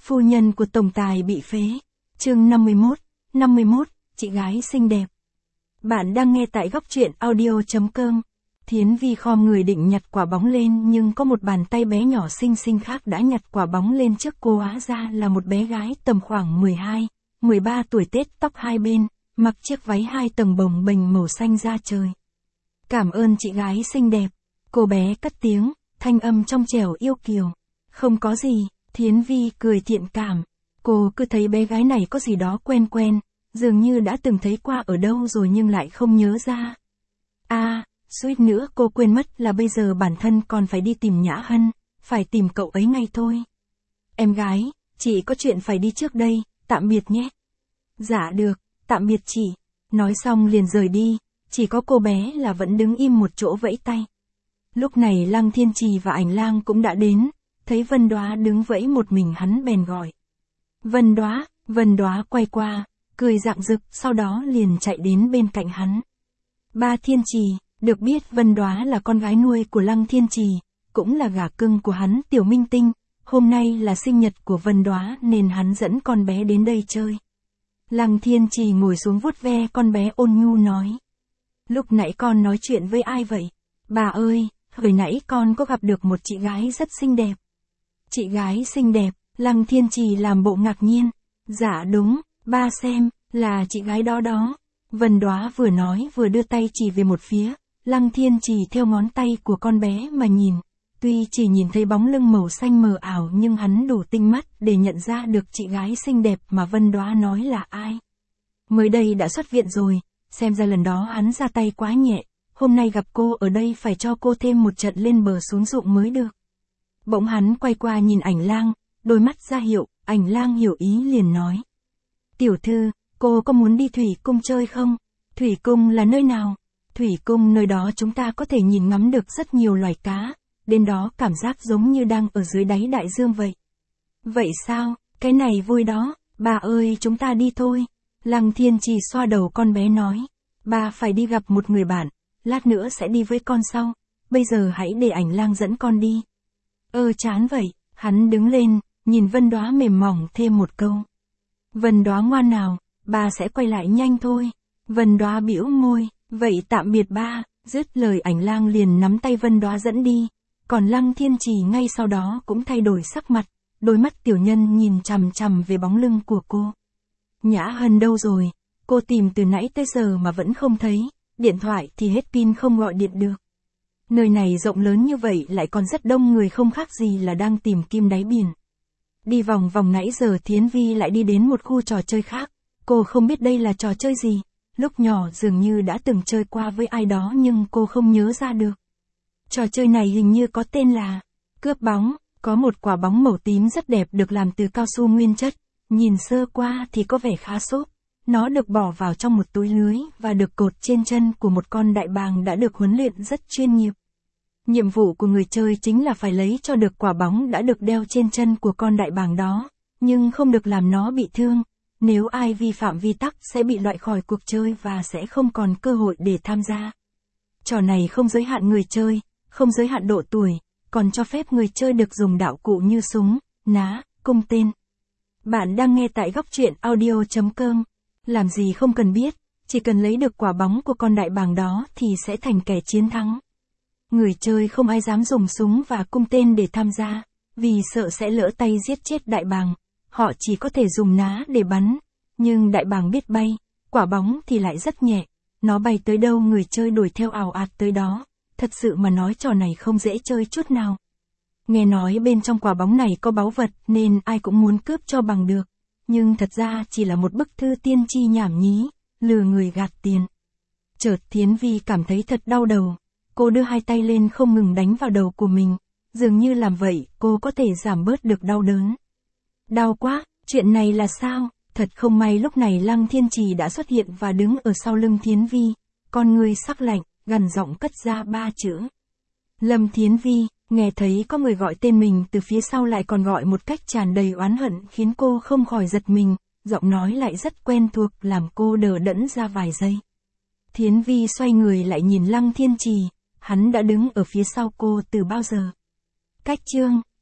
Phu nhân của tổng tài bị phế. Chương 51, chị gái xinh đẹp. Bạn đang nghe tại góc truyện audio.com. Thiến Vi khom người định nhặt quả bóng lên nhưng có một bàn tay bé nhỏ xinh xinh khác đã nhặt quả bóng lên trước cô, hóa ra là một bé gái tầm khoảng 12, 13 tuổi, tết tóc hai bên, mặc chiếc váy 2 tầng bồng bềnh màu xanh da trời. Cảm ơn chị gái xinh đẹp. Cô bé cất tiếng, thanh âm trong trẻo yêu kiều. Không có gì, Thiến Vi cười thiện cảm. Cô cứ thấy bé gái này có gì đó quen quen, dường như đã từng thấy qua ở đâu rồi nhưng lại không nhớ ra. Suýt nữa cô quên mất là bây giờ bản thân còn phải đi tìm Nhã Hân, phải tìm cậu ấy ngay thôi. Em gái, chị có chuyện phải đi trước đây, tạm biệt nhé. Dạ được, tạm biệt chị. Nói xong liền rời đi, chỉ có cô bé là vẫn đứng im một chỗ vẫy tay. Lúc này Lăng Thiên Trì và Ảnh Lang cũng đã đến, thấy Vân Đóa đứng vẫy một mình hắn bèn gọi. Vân Đóa quay qua, cười rạng rực, sau đó liền chạy đến bên cạnh hắn. Ba Thiên Trì, được biết Vân Đóa là con gái nuôi của Lăng Thiên Trì, cũng là gả cưng của hắn Tiểu Minh Tinh, hôm nay là sinh nhật của Vân Đóa nên hắn dẫn con bé đến đây chơi. Lăng Thiên Trì ngồi xuống vuốt ve con bé ôn nhu nói. Lúc nãy con nói chuyện với ai vậy? Bà ơi, hồi nãy con có gặp được một chị gái rất xinh đẹp. Chị gái xinh đẹp, Lăng Thiên Trì làm bộ ngạc nhiên. Dạ đúng, ba xem, là chị gái đó đó. Vân Đóa vừa nói vừa đưa tay chỉ về một phía, Lăng Thiên Trì theo ngón tay của con bé mà nhìn. Tuy chỉ nhìn thấy bóng lưng màu xanh mờ ảo nhưng hắn đủ tinh mắt để nhận ra được chị gái xinh đẹp mà Vân Đóa nói là ai. Mới đây đã xuất viện rồi, xem ra lần đó hắn ra tay quá nhẹ, hôm nay gặp cô ở đây phải cho cô thêm một trận lên bờ xuống ruộng mới được. Bỗng hắn quay qua nhìn Ảnh Lang, đôi mắt ra hiệu, Ảnh Lang hiểu ý liền nói. Tiểu thư, cô có muốn đi thủy cung chơi không? Thủy cung là nơi nào? Thủy cung nơi đó chúng ta có thể nhìn ngắm được rất nhiều loài cá, đến đó cảm giác giống như đang ở dưới đáy đại dương vậy. Vậy sao, cái này vui đó, bà ơi chúng ta đi thôi. Lăng Thiên Trì xoa đầu con bé nói. Bà phải đi gặp một người bạn, lát nữa sẽ đi với con sau, bây giờ hãy để Ảnh Lang dẫn con đi. Chán vậy, hắn đứng lên, nhìn Vân Đóa mềm mỏng thêm một câu. Vân Đóa ngoan nào, bà sẽ quay lại nhanh thôi. Vân Đóa bĩu môi, vậy tạm biệt ba, dứt lời Ảnh Lang liền nắm tay Vân Đóa dẫn đi, còn Lăng Thiên Trì ngay sau đó cũng thay đổi sắc mặt, đôi mắt tiểu nhân nhìn chằm chằm về bóng lưng của cô. Nhã Hân đâu rồi? Cô tìm từ nãy tới giờ mà vẫn không thấy, điện thoại thì hết pin không gọi điện được. Nơi này rộng lớn như vậy lại còn rất đông người, không khác gì là đang tìm kim đáy biển. Đi vòng vòng nãy giờ Thiến Vi lại đi đến một khu trò chơi khác, cô không biết đây là trò chơi gì, lúc nhỏ dường như đã từng chơi qua với ai đó nhưng cô không nhớ ra được. Trò chơi này hình như có tên là cướp bóng, có một quả bóng màu tím rất đẹp được làm từ cao su nguyên chất, nhìn sơ qua thì có vẻ khá xốp. Nó được bỏ vào trong một túi lưới và được cột trên chân của một con đại bàng đã được huấn luyện rất chuyên nghiệp. Nhiệm vụ của người chơi chính là phải lấy cho được quả bóng đã được đeo trên chân của con đại bàng đó, nhưng không được làm nó bị thương. Nếu ai vi phạm quy tắc sẽ bị loại khỏi cuộc chơi và sẽ không còn cơ hội để tham gia. Trò này không giới hạn người chơi, không giới hạn độ tuổi, còn cho phép người chơi được dùng đạo cụ như súng, ná, cung tên. Bạn đang nghe tại góc truyện audio.com. Làm gì không cần biết, chỉ cần lấy được quả bóng của con đại bàng đó thì sẽ thành kẻ chiến thắng. Người chơi không ai dám dùng súng và cung tên để tham gia, vì sợ sẽ lỡ tay giết chết đại bàng. Họ chỉ có thể dùng ná để bắn, nhưng đại bàng biết bay, quả bóng thì lại rất nhẹ, nó bay tới đâu người chơi đuổi theo ào ạt tới đó. Thật sự mà nói trò này không dễ chơi chút nào. Nghe nói bên trong quả bóng này có báu vật nên ai cũng muốn cướp cho bằng được, nhưng thật ra chỉ là một bức thư tiên tri nhảm nhí, lừa người gạt tiền. Chợt Thiến Vi cảm thấy thật đau đầu, cô đưa hai tay lên không ngừng đánh vào đầu của mình, dường như làm vậy cô có thể giảm bớt được đau đớn. Đau quá, chuyện này là sao? Thật không may lúc này Lăng Thiên Trì đã xuất hiện và đứng ở sau lưng Thiến Vi, con người sắc lạnh, gằn giọng cất ra 3 chữ. Lâm Thiến Vi, nghe thấy có người gọi tên mình từ phía sau lại còn gọi một cách tràn đầy oán hận khiến cô không khỏi giật mình, giọng nói lại rất quen thuộc làm cô đờ đẫn ra vài giây. Thiến Vi xoay người lại nhìn Lăng Thiên Trì, hắn đã đứng ở phía sau cô từ bao giờ. Cách chương